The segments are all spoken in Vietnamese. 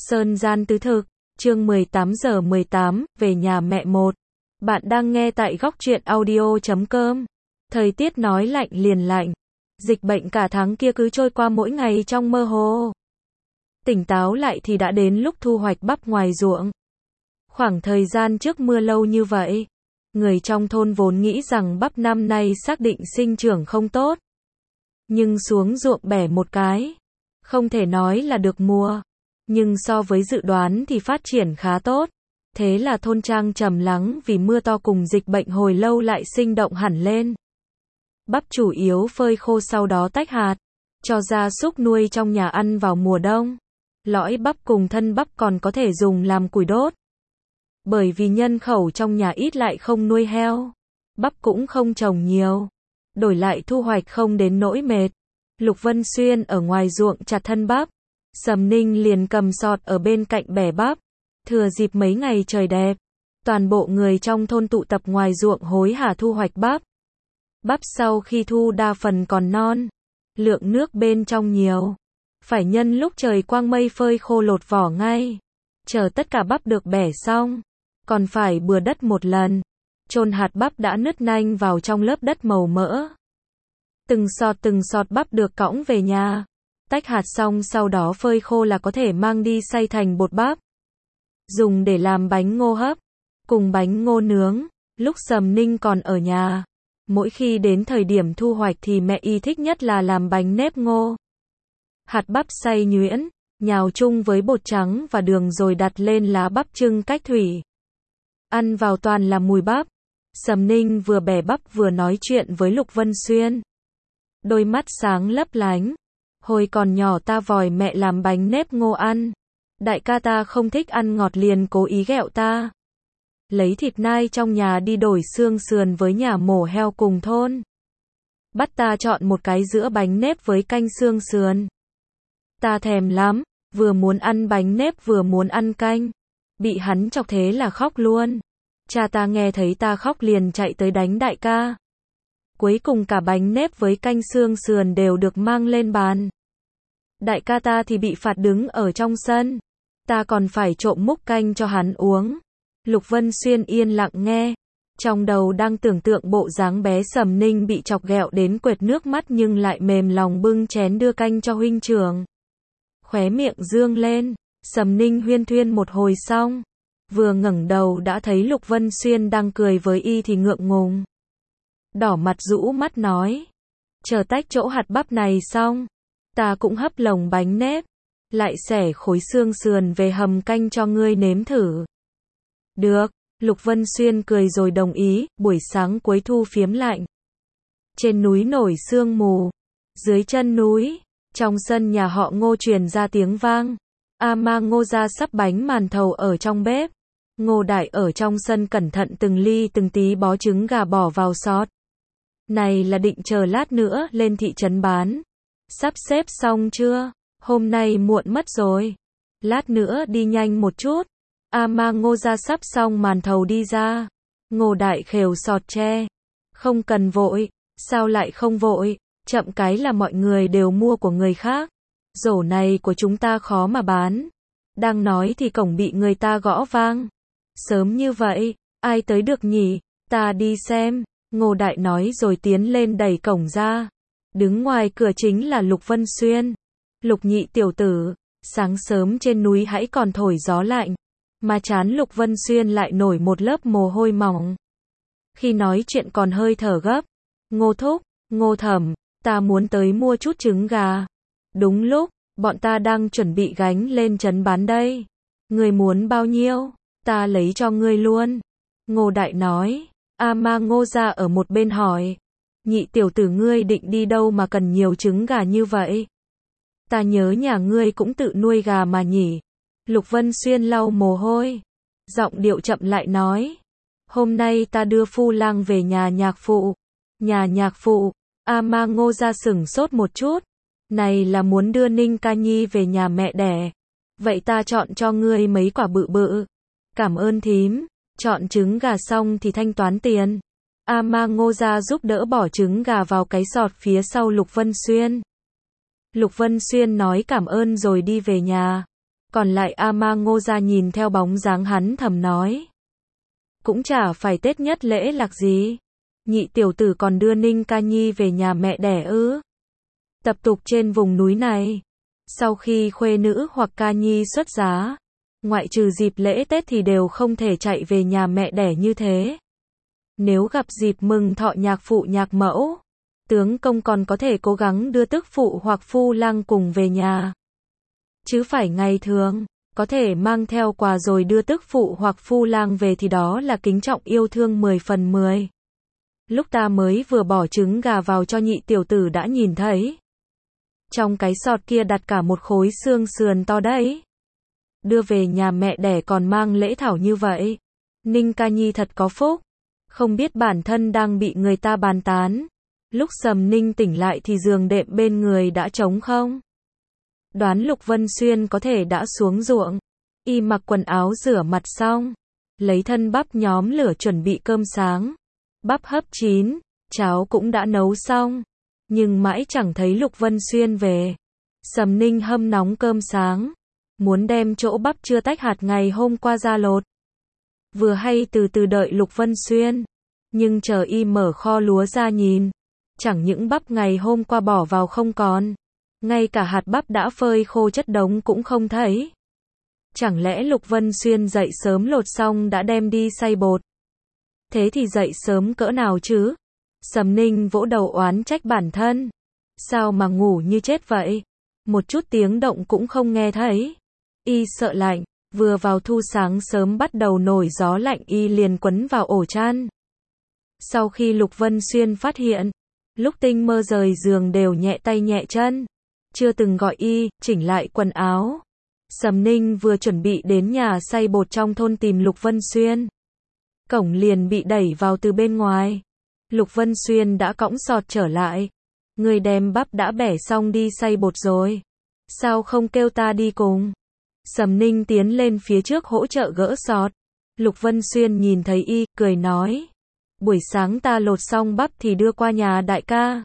Sơn gian tứ thực, chương 18:18, về nhà mẹ một. Bạn đang nghe tại góc truyện audio.com. Thời tiết nói lạnh liền lạnh. Dịch bệnh cả tháng kia cứ trôi qua mỗi ngày trong mơ hồ. Tỉnh táo lại thì đã đến lúc thu hoạch bắp ngoài ruộng. Khoảng thời gian trước mưa lâu như vậy, người trong thôn vốn nghĩ rằng bắp năm nay xác định sinh trưởng không tốt. Nhưng xuống ruộng bẻ một cái, không thể nói là được mùa. Nhưng so với dự đoán thì phát triển khá tốt. Thế là thôn trang trầm lắng vì mưa to cùng dịch bệnh hồi lâu lại sinh động hẳn lên. Bắp chủ yếu phơi khô sau đó tách hạt, cho gia súc nuôi trong nhà ăn vào mùa đông. Lõi bắp cùng thân bắp còn có thể dùng làm củi đốt. Bởi vì nhân khẩu trong nhà ít lại không nuôi heo, bắp cũng không trồng nhiều, đổi lại thu hoạch không đến nỗi mệt. Lục Vân Xuyên ở ngoài ruộng chặt thân bắp, Sầm Ninh liền cầm sọt ở bên cạnh bẻ bắp. Thừa dịp mấy ngày trời đẹp, toàn bộ người trong thôn tụ tập ngoài ruộng hối hả thu hoạch bắp. Bắp sau khi thu đa phần còn non, lượng nước bên trong nhiều, phải nhân lúc trời quang mây phơi khô lột vỏ ngay. Chờ tất cả bắp được bẻ xong, còn phải bừa đất một lần, chôn hạt bắp đã nứt nanh vào trong lớp đất màu mỡ. Từng sọt bắp được cõng về nhà, tách hạt xong sau đó phơi khô là có thể mang đi xay thành bột bắp, dùng để làm bánh ngô hấp, cùng bánh ngô nướng. Lúc Sầm Ninh còn ở nhà, mỗi khi đến thời điểm thu hoạch thì mẹ y thích nhất là làm bánh nếp ngô. Hạt bắp xay nhuyễn, nhào chung với bột trắng và đường rồi đặt lên lá bắp chưng cách thủy. Ăn vào toàn là mùi bắp. Sầm Ninh vừa bẻ bắp vừa nói chuyện với Lục Vân Xuyên. Đôi mắt sáng lấp lánh. Hồi còn nhỏ ta vòi mẹ làm bánh nếp ngô ăn. Đại ca ta không thích ăn ngọt liền cố ý ghẹo ta. Lấy thịt nai trong nhà đi đổi xương sườn với nhà mổ heo cùng thôn. Bắt ta chọn một cái giữa bánh nếp với canh xương sườn. Ta thèm lắm, vừa muốn ăn bánh nếp vừa muốn ăn canh. Bị hắn chọc thế là khóc luôn. Cha ta nghe thấy ta khóc liền chạy tới đánh đại ca. Cuối cùng cả bánh nếp với canh xương sườn đều được mang lên bàn. Đại ca ta thì bị phạt đứng ở trong sân. Ta còn phải trộm múc canh cho hắn uống. Lục Vân Xuyên yên lặng nghe. Trong đầu đang tưởng tượng bộ dáng bé Sầm Ninh bị chọc ghẹo đến quệt nước mắt nhưng lại mềm lòng bưng chén đưa canh cho huynh trưởng. Khóe miệng dương lên, Sầm Ninh huyên thuyên một hồi xong. Vừa ngẩng đầu đã thấy Lục Vân Xuyên đang cười với y thì ngượng ngùng. Đỏ mặt rũ mắt nói. Chờ tách chỗ hạt bắp này xong, ta cũng hấp lồng bánh nếp, lại xẻ khối xương sườn về hầm canh cho ngươi nếm thử. Được, Lục Vân Xuyên cười rồi đồng ý. Buổi sáng cuối thu phiếm lạnh. Trên núi nổi sương mù. Dưới chân núi, trong sân nhà họ Ngô truyền ra tiếng vang. Ma Ngô ra sắp bánh màn thầu ở trong bếp. Ngô Đại ở trong sân cẩn thận từng ly từng tí bó trứng gà bỏ vào sọt. Này là định chờ lát nữa lên thị trấn bán. Sắp xếp xong chưa? Hôm nay muộn mất rồi. Lát nữa đi nhanh một chút. Ma Ngô ra sắp xong màn thầu đi ra. Ngô Đại khều sọt tre. Không cần vội. Sao lại không vội? Chậm cái là mọi người đều mua của người khác. Rổ này của chúng ta khó mà bán. Đang nói thì cổng bị người ta gõ vang. Sớm như vậy, ai tới được nhỉ? Ta đi xem. Ngô Đại nói rồi tiến lên đẩy cổng ra. Đứng ngoài cửa chính là Lục Vân Xuyên. Lục nhị tiểu tử, sáng sớm trên núi hãy còn thổi gió lạnh. Mà trán Lục Vân Xuyên lại nổi một lớp mồ hôi mỏng. Khi nói chuyện còn hơi thở gấp. Ngô thúc, Ngô thẩm, ta muốn tới mua chút trứng gà. Đúng lúc, bọn ta đang chuẩn bị gánh lên trấn bán đây. Ngươi muốn bao nhiêu? Ta lấy cho ngươi luôn. Ngô Đại nói. Ma Ngô ra ở một bên hỏi. Nhị tiểu tử ngươi định đi đâu mà cần nhiều trứng gà như vậy? Ta nhớ nhà ngươi cũng tự nuôi gà mà nhỉ? Lục Vân Xuyên lau mồ hôi. Giọng điệu chậm lại nói. Hôm nay ta đưa phu lang về nhà nhạc phụ. Nhà nhạc phụ? Ma Ngô ra sửng sốt một chút. Này là muốn đưa Ninh Ca Nhi về nhà mẹ đẻ. Vậy ta chọn cho ngươi mấy quả bự bự. Cảm ơn thím. Chọn trứng gà xong thì thanh toán tiền. Ma Ngô ra giúp đỡ bỏ trứng gà vào cái sọt phía sau Lục Vân Xuyên. Lục Vân Xuyên nói cảm ơn rồi đi về nhà. Còn lại ama Ngô gia nhìn theo bóng dáng hắn thầm nói. Cũng chả phải Tết nhất lễ lạc gì. Nhị tiểu tử còn đưa Ninh Ca Nhi về nhà mẹ đẻ ư. Tập tục trên vùng núi này. Sau khi khuê nữ hoặc ca nhi xuất giá, ngoại trừ dịp lễ Tết thì đều không thể chạy về nhà mẹ đẻ như thế. Nếu gặp dịp mừng thọ nhạc phụ nhạc mẫu, tướng công còn có thể cố gắng đưa tức phụ hoặc phu lang cùng về nhà. Chứ phải ngày thường, có thể mang theo quà rồi đưa tức phụ hoặc phu lang về thì đó là kính trọng yêu thương 10 phần 10. Lúc ta mới vừa bỏ trứng gà vào cho nhị tiểu tử đã nhìn thấy. Trong cái sọt kia đặt cả một khối xương sườn to đấy. Đưa về nhà mẹ đẻ còn mang lễ thảo như vậy. Ninh Ca Nhi thật có phúc. Không biết bản thân đang bị người ta bàn tán. Lúc Sầm Ninh tỉnh lại thì giường đệm bên người đã trống không. Đoán Lục Vân Xuyên có thể đã xuống ruộng. Y mặc quần áo rửa mặt xong. Lấy thân bắp nhóm lửa chuẩn bị cơm sáng. Bắp hấp chín, cháo cũng đã nấu xong. Nhưng mãi chẳng thấy Lục Vân Xuyên về. Sầm Ninh hâm nóng cơm sáng. Muốn đem chỗ bắp chưa tách hạt ngày hôm qua ra lột. Vừa hay từ từ đợi Lục Vân Xuyên. Nhưng chờ y mở kho lúa ra nhìn. Chẳng những bắp ngày hôm qua bỏ vào không còn. Ngay cả hạt bắp đã phơi khô chất đống cũng không thấy. Chẳng lẽ Lục Vân Xuyên dậy sớm lột xong đã đem đi xay bột. Thế thì dậy sớm cỡ nào chứ? Sầm Ninh vỗ đầu oán trách bản thân. Sao mà ngủ như chết vậy? Một chút tiếng động cũng không nghe thấy. Y sợ lạnh, vừa vào thu sáng sớm bắt đầu nổi gió lạnh y liền quấn vào ổ chăn. Sau khi Lục Vân Xuyên phát hiện, lúc tinh mơ rời giường đều nhẹ tay nhẹ chân. Chưa từng gọi y, chỉnh lại quần áo. Sầm Ninh vừa chuẩn bị đến nhà xay bột trong thôn tìm Lục Vân Xuyên. Cổng liền bị đẩy vào từ bên ngoài. Lục Vân Xuyên đã cõng sọt trở lại. Người đem bắp đã bẻ xong đi xay bột rồi. Sao không kêu ta đi cùng? Sầm Ninh tiến lên phía trước hỗ trợ gỡ sọt. Lục Vân Xuyên nhìn thấy y, cười nói. Buổi sáng ta lột xong bắp thì đưa qua nhà đại ca.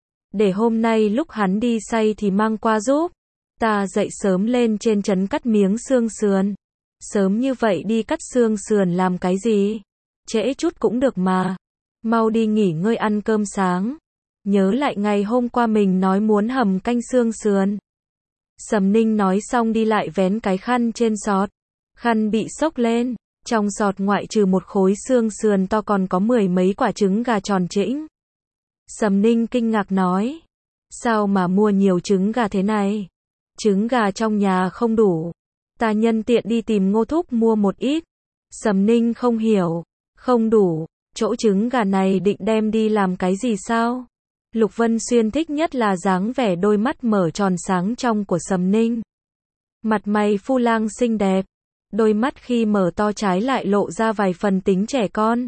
Để hôm nay lúc hắn đi xay thì mang qua giúp. Ta dậy sớm lên trên trấn cắt miếng xương sườn. Sớm như vậy đi cắt xương sườn làm cái gì? Trễ chút cũng được mà. Mau đi nghỉ ngơi ăn cơm sáng. Nhớ lại ngày hôm qua mình nói muốn hầm canh xương sườn. Sầm Ninh nói xong đi lại vén cái khăn trên sọt. Khăn bị xốc lên. Trong sọt ngoại trừ một khối xương sườn to còn có 10 mấy quả trứng gà tròn trĩnh. Sầm Ninh kinh ngạc nói. Sao mà mua nhiều trứng gà thế này? Trứng gà trong nhà không đủ. Ta nhân tiện đi tìm Ngô Thúc mua một ít. Sầm Ninh không hiểu. Không đủ. Chỗ trứng gà này định đem đi làm cái gì sao? Lục Vân Xuyên thích nhất là dáng vẻ đôi mắt mở tròn sáng trong của Sầm Ninh. Mặt mày phu lang xinh đẹp. Đôi mắt khi mở to trái lại lộ ra vài phần tính trẻ con.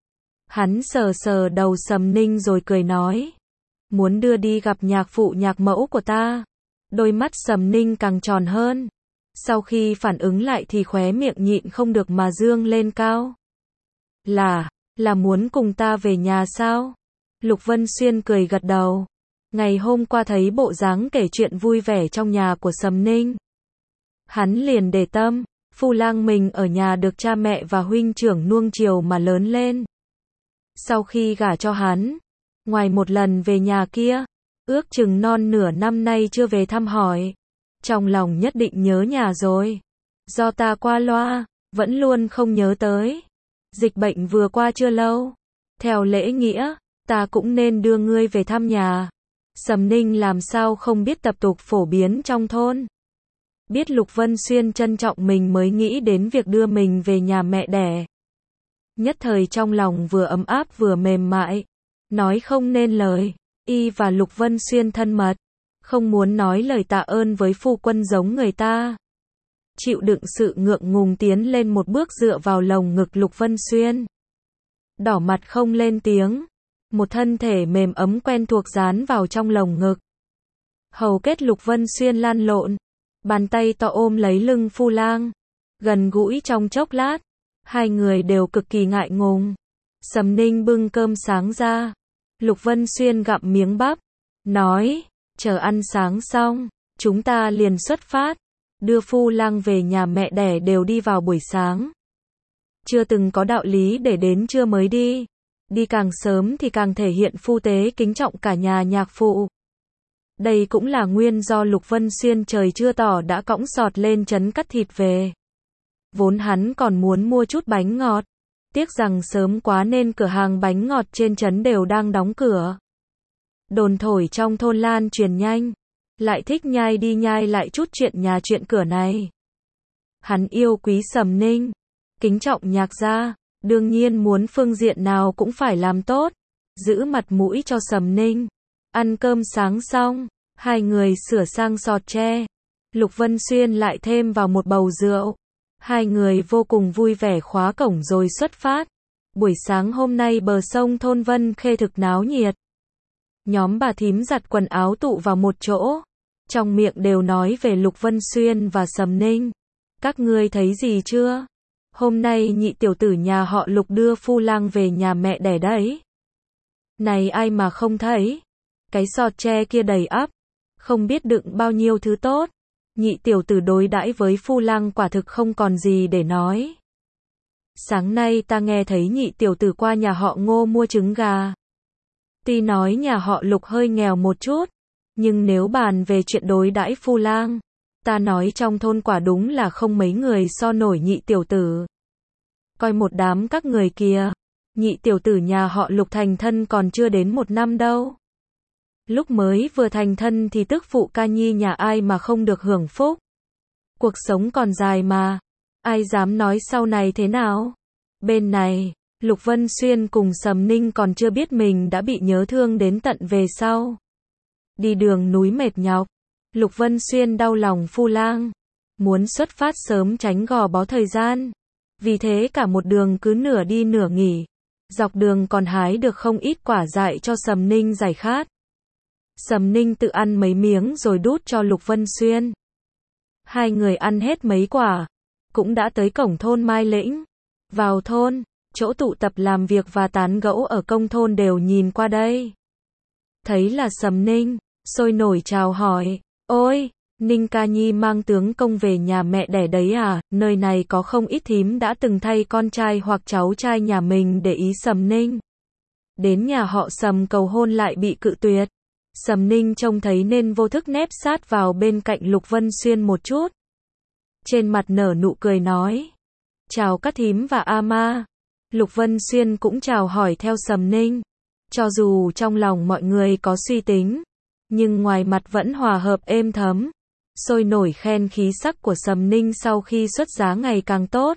Hắn sờ sờ đầu Sầm Ninh rồi cười nói. Muốn đưa đi gặp nhạc phụ nhạc mẫu của ta. Đôi mắt Sầm Ninh càng tròn hơn. Sau khi phản ứng lại thì khóe miệng nhịn không được mà dương lên cao. Là muốn cùng ta về nhà sao? Lục Vân Xuyên cười gật đầu. Ngày hôm qua thấy bộ dáng kể chuyện vui vẻ trong nhà của Sầm Ninh. Hắn liền để tâm, phu lang mình ở nhà được cha mẹ và huynh trưởng nuông chiều mà lớn lên. Sau khi gả cho hắn, ngoài một lần về nhà kia, ước chừng non nửa năm nay chưa về thăm hỏi. Trong lòng nhất định nhớ nhà rồi. Do ta qua loa, vẫn luôn không nhớ tới. Dịch bệnh vừa qua chưa lâu. Theo lễ nghĩa, ta cũng nên đưa ngươi về thăm nhà. Sầm Ninh làm sao không biết tập tục phổ biến trong thôn. Biết Lục Vân Xuyên trân trọng mình mới nghĩ đến việc đưa mình về nhà mẹ đẻ. Nhất thời trong lòng vừa ấm áp vừa mềm mại. Nói không nên lời. Y và Lục Vân Xuyên thân mật. Không muốn nói lời tạ ơn với phu quân giống người ta. Chịu đựng sự ngượng ngùng tiến lên một bước dựa vào lồng ngực Lục Vân Xuyên. Đỏ mặt không lên tiếng. Một thân thể mềm ấm quen thuộc dán vào trong lồng ngực. Hầu kết Lục Vân Xuyên lăn lộn. Bàn tay to ôm lấy lưng phu lang. Gần gũi trong chốc lát. Hai người đều cực kỳ ngại ngùng. Sầm Ninh bưng cơm sáng ra. Lục Vân Xuyên gặm miếng bắp. Nói, chờ ăn sáng xong, chúng ta liền xuất phát. đưa phu lang về nhà mẹ đẻ đều đi vào buổi sáng. Chưa từng có đạo lý để đến trưa mới đi. Đi càng sớm thì càng thể hiện phu tế kính trọng cả nhà nhạc phụ. Đây cũng là nguyên do Lục Vân Xuyên trời chưa tỏ đã cõng sọt lên trấn cắt thịt về. Vốn hắn còn muốn mua chút bánh ngọt. Tiếc rằng sớm quá nên cửa hàng bánh ngọt trên trấn đều đang đóng cửa. Đồn thổi trong thôn lan truyền nhanh. Lại thích nhai đi nhai lại chút chuyện nhà chuyện cửa này. Hắn yêu quý Sầm Ninh. Kính trọng Nhạc gia. Đương nhiên muốn phương diện nào cũng phải làm tốt. Giữ mặt mũi cho Sầm Ninh. Ăn cơm sáng xong. Hai người sửa sang sọt tre. Lục Vân Xuyên lại thêm vào một bầu rượu. Hai người vô cùng vui vẻ khóa cổng rồi xuất phát. Buổi sáng hôm nay bờ sông thôn Vân Khê thực náo nhiệt. Nhóm bà thím giặt quần áo tụ vào một chỗ. Trong miệng đều nói về Lục Vân Xuyên và Sầm Ninh. Các ngươi thấy gì chưa? Hôm nay nhị tiểu tử nhà họ Lục đưa phu lang về nhà mẹ đẻ đấy. Này ai mà không thấy? Cái sọt tre kia đầy ắp. Không biết đựng bao nhiêu thứ tốt. Nhị tiểu tử đối đãi với phu lang quả thực không còn gì để nói. Sáng nay ta nghe thấy nhị tiểu tử qua nhà họ Ngô mua trứng gà. Tuy nói nhà họ Lục hơi nghèo một chút, nhưng nếu bàn về chuyện đối đãi phu lang, ta nói trong thôn quả đúng là không mấy người so nổi nhị tiểu tử. Coi một đám các người kìa, nhị tiểu tử nhà họ Lục thành thân còn chưa đến 1 năm đâu. Lúc mới vừa thành thân thì tức phụ ca nhi nhà ai mà không được hưởng phúc. Cuộc sống còn dài mà, ai dám nói sau này thế nào. Bên này, Lục Vân Xuyên cùng Sầm Ninh còn chưa biết mình đã bị nhớ thương đến tận về sau. Đi đường núi mệt nhọc, Lục Vân Xuyên đau lòng phu lang, muốn xuất phát sớm tránh gò bó thời gian. Vì thế cả một đường cứ nửa đi nửa nghỉ, dọc đường còn hái được không ít quả dại cho Sầm Ninh giải khát. Sầm Ninh tự ăn mấy miếng rồi đút cho Lục Vân Xuyên. Hai người ăn hết mấy quả, cũng đã tới cổng thôn Mai Lĩnh. Vào thôn, chỗ tụ tập làm việc và tán gẫu ở công thôn đều nhìn qua đây. Thấy là Sầm Ninh, sôi nổi chào hỏi, ôi, Ninh ca nhi mang tướng công về nhà mẹ đẻ đấy à, nơi này có không ít thím đã từng thay con trai hoặc cháu trai nhà mình để ý Sầm Ninh. Đến nhà họ Sầm cầu hôn lại bị cự tuyệt. Sầm Ninh trông thấy nên vô thức nép sát vào bên cạnh Lục Vân Xuyên một chút. Trên mặt nở nụ cười nói, chào các thím và a ma. Lục Vân Xuyên cũng chào hỏi theo Sầm Ninh. Cho dù trong lòng mọi người có suy tính, nhưng ngoài mặt vẫn hòa hợp êm thấm. Sôi nổi khen khí sắc của Sầm Ninh sau khi xuất giá ngày càng tốt.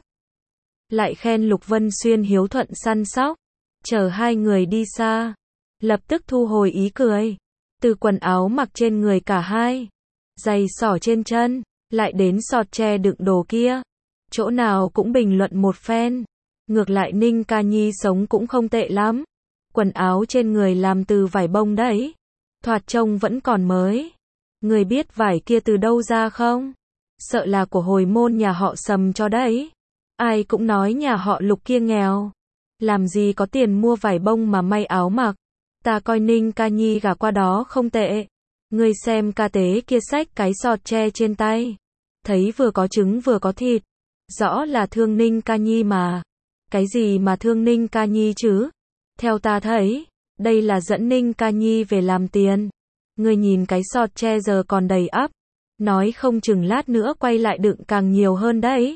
Lại khen Lục Vân Xuyên hiếu thuận săn sóc. Chờ hai người đi xa, lập tức thu hồi ý cười. Từ quần áo mặc trên người cả hai, giày xỏ trên chân, lại đến sọt tre đựng đồ kia. Chỗ nào cũng bình luận một phen. Ngược lại Ninh ca nhi sống cũng không tệ lắm. Quần áo trên người làm từ vải bông đấy. Thoạt trông vẫn còn mới. Người biết vải kia từ đâu ra không? Sợ là của hồi môn nhà họ Sầm cho đấy. Ai cũng nói nhà họ Lục kia nghèo. Làm gì có tiền mua vải bông mà may áo mặc. Ta coi Ninh ca nhi gả qua đó không tệ. Ngươi xem ca tế kia xách cái sọt tre trên tay. Thấy vừa có trứng vừa có thịt. Rõ là thương Ninh ca nhi mà. Cái gì mà thương Ninh ca nhi chứ? Theo ta thấy, đây là dẫn Ninh ca nhi về làm tiền. Ngươi nhìn cái sọt tre giờ còn đầy ắp. Nói không chừng lát nữa quay lại đựng càng nhiều hơn đấy.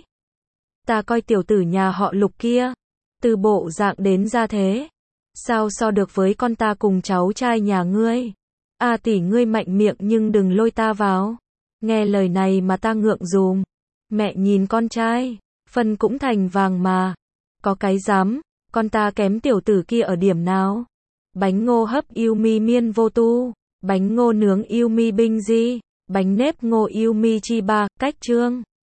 Ta coi tiểu tử nhà họ Lục kia. Từ bộ dạng đến ra thế. Sao so được với con ta cùng cháu trai nhà ngươi? A tỷ ngươi mạnh miệng nhưng đừng lôi ta vào. Nghe lời này mà ta ngượng dùm. Mẹ nhìn con trai, phân cũng thành vàng mà. Có cái dám, con ta kém tiểu tử kia ở điểm nào? Bánh ngô hấp yêu mi miên vô tu, bánh ngô nướng yêu mi binh di, bánh nếp ngô yêu mi chi ba, cách trương.